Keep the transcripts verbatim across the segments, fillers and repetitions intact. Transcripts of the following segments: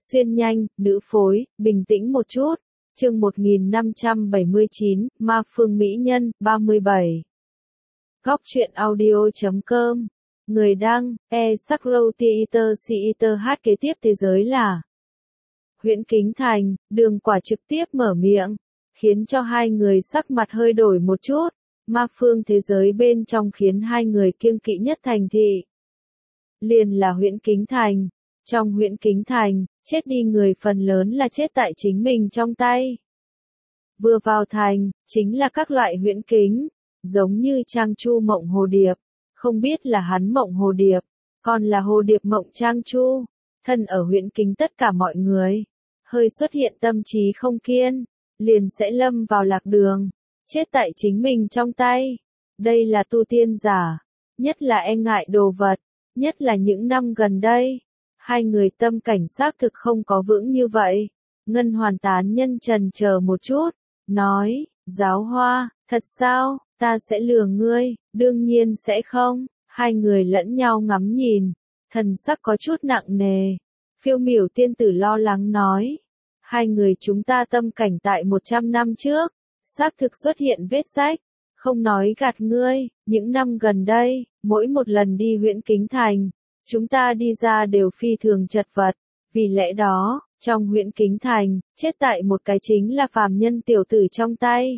Xuyên nhanh, nữ phối, bình tĩnh một chút. Chương một nghìn năm trăm bảy mươi chín, Ma Phương Mỹ Nhân, ba mươi bảy. Góc truyện audio chấm com. Người đăng, e Sakro Theater Theater hát kế tiếp thế giới là Huyễn Kính Thành, Đường Quả trực tiếp mở miệng, khiến cho hai người sắc mặt hơi đổi một chút. Ma phương thế giới bên trong khiến hai người kiêng kỵ nhất thành thị liền là Huyễn Kính Thành. Trong Huyễn Kính Thành, chết đi người phần lớn là chết tại chính mình trong tay. Vừa vào thành, chính là các loại huyễn kính, giống như Trang Chu mộng hồ điệp, không biết là hắn mộng hồ điệp, còn là hồ điệp mộng Trang Chu. Thân ở huyễn kính tất cả mọi người, hơi xuất hiện tâm trí không kiên, liền sẽ lâm vào lạc đường, chết tại chính mình trong tay. Đây là tu tiên giả, nhất là e ngại đồ vật, nhất là những năm gần đây. Hai người tâm cảnh xác thực không có vững như vậy. Ngân Hoàn tán nhân trần chờ một chút, nói, Giáo Hoa, thật sao, ta sẽ lừa ngươi, đương nhiên sẽ không. Hai người lẫn nhau ngắm nhìn, thần sắc có chút nặng nề. Phiêu Miểu tiên tử lo lắng nói, hai người chúng ta tâm cảnh tại một trăm năm trước, xác thực xuất hiện vết rách, không nói gạt ngươi, những năm gần đây, mỗi một lần đi Huyễn Kính Thành, chúng ta đi ra đều phi thường chật vật, vì lẽ đó, trong Huyễn Kính Thành, chết tại một cái chính là phàm nhân tiểu tử trong tay.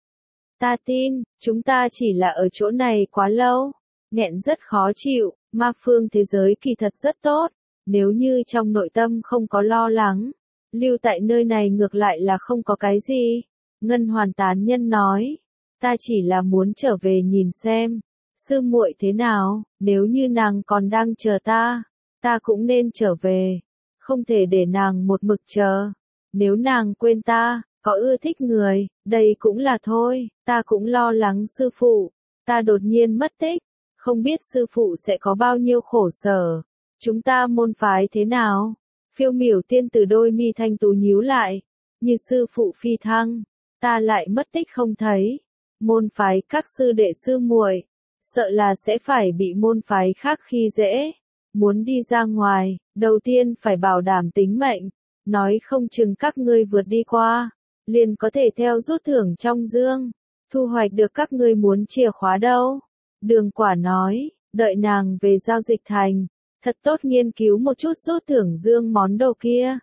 Ta tin, chúng ta chỉ là ở chỗ này quá lâu, nghẹn rất khó chịu. Ma phương thế giới kỳ thật rất tốt, nếu như trong nội tâm không có lo lắng, lưu tại nơi này ngược lại là không có cái gì. Ngân Hoàn tán nhân nói, ta chỉ là muốn trở về nhìn xem, sư muội thế nào, nếu như nàng còn đang chờ ta, ta cũng nên trở về, không thể để nàng một mực chờ. Nếu nàng quên ta, có ưa thích người, đây cũng là thôi, ta cũng lo lắng sư phụ, ta đột nhiên mất tích, không biết sư phụ sẽ có bao nhiêu khổ sở. Chúng ta môn phái thế nào? Phiêu Miểu tiên tử đôi mi thanh tú nhíu lại, như sư phụ phi thăng, ta lại mất tích không thấy. Môn phái các sư đệ sư muội, sợ là sẽ phải bị môn phái khác khi dễ. Muốn đi ra ngoài, đầu tiên phải bảo đảm tính mệnh, nói không chừng các ngươi vượt đi qua, liền có thể theo rút thưởng trong dương, thu hoạch được các ngươi muốn chìa khóa đâu. Đường Quả nói, đợi nàng về giao dịch thành, thật tốt nghiên cứu một chút rút thưởng dương món đồ kia.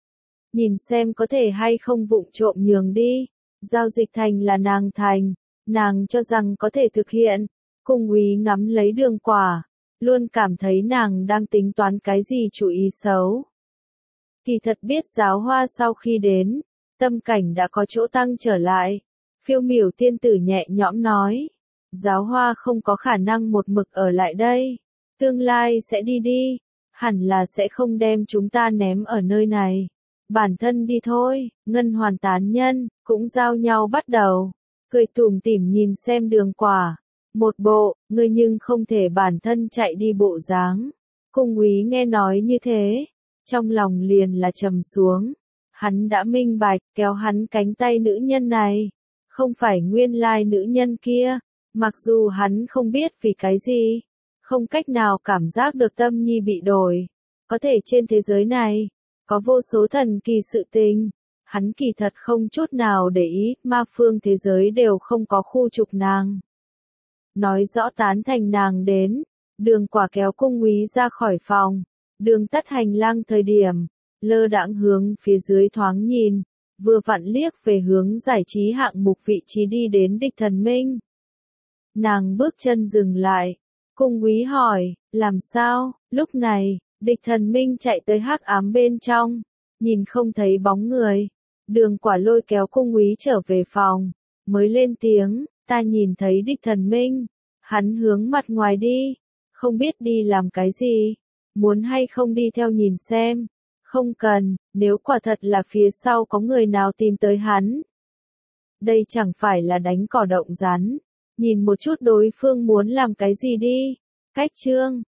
Nhìn xem có thể hay không vụng trộm nhường đi, giao dịch thành là nàng thành, nàng cho rằng có thể thực hiện. Cung Úy ngắm lấy Đường Quả, luôn cảm thấy nàng đang tính toán cái gì chủ ý xấu. Kỳ thật biết Giáo Hoa sau khi đến, tâm cảnh đã có chỗ tăng trở lại. Phiêu Miểu tiên tử nhẹ nhõm nói, Giáo Hoa không có khả năng một mực ở lại đây, tương lai sẽ đi đi, hẳn là sẽ không đem chúng ta ném ở nơi này. Bản thân đi thôi. Ngân Hoàn tán nhân, cũng giao nhau bắt đầu, cười tủm tỉm nhìn xem Đường Quả. Một bộ, ngươi nhưng không thể bản thân chạy đi bộ dáng. Cung Úy nghe nói như thế, trong lòng liền là trầm xuống. Hắn đã minh bạch, kéo hắn cánh tay nữ nhân này, không phải nguyên lai nữ nhân kia. Mặc dù hắn không biết vì cái gì, không cách nào cảm giác được tâm nhi bị đổi. Có thể trên thế giới này, có vô số thần kỳ sự tình. Hắn kỳ thật không chút nào để ý, ma phương thế giới đều không có khu trục nàng. Nói rõ tán thành nàng đến, Đường Quả kéo Cung Úy ra khỏi phòng, đường tắt hành lang thời điểm, lơ đãng hướng phía dưới thoáng nhìn, vừa vặn liếc về hướng giải trí hạng mục vị trí đi đến Địch Thần Minh. Nàng bước chân dừng lại, Cung Úy hỏi, làm sao? Lúc này, Địch Thần Minh chạy tới hắc ám bên trong, nhìn không thấy bóng người. Đường Quả lôi kéo Cung Úy trở về phòng, mới lên tiếng, ta nhìn thấy Địch Thần Minh, hắn hướng mặt ngoài đi, không biết đi làm cái gì, muốn hay không đi theo nhìn xem. Không cần, nếu quả thật là phía sau có người nào tìm tới hắn, đây chẳng phải là đánh cỏ động rắn. Nhìn một chút đối phương muốn làm cái gì đi. Cách chương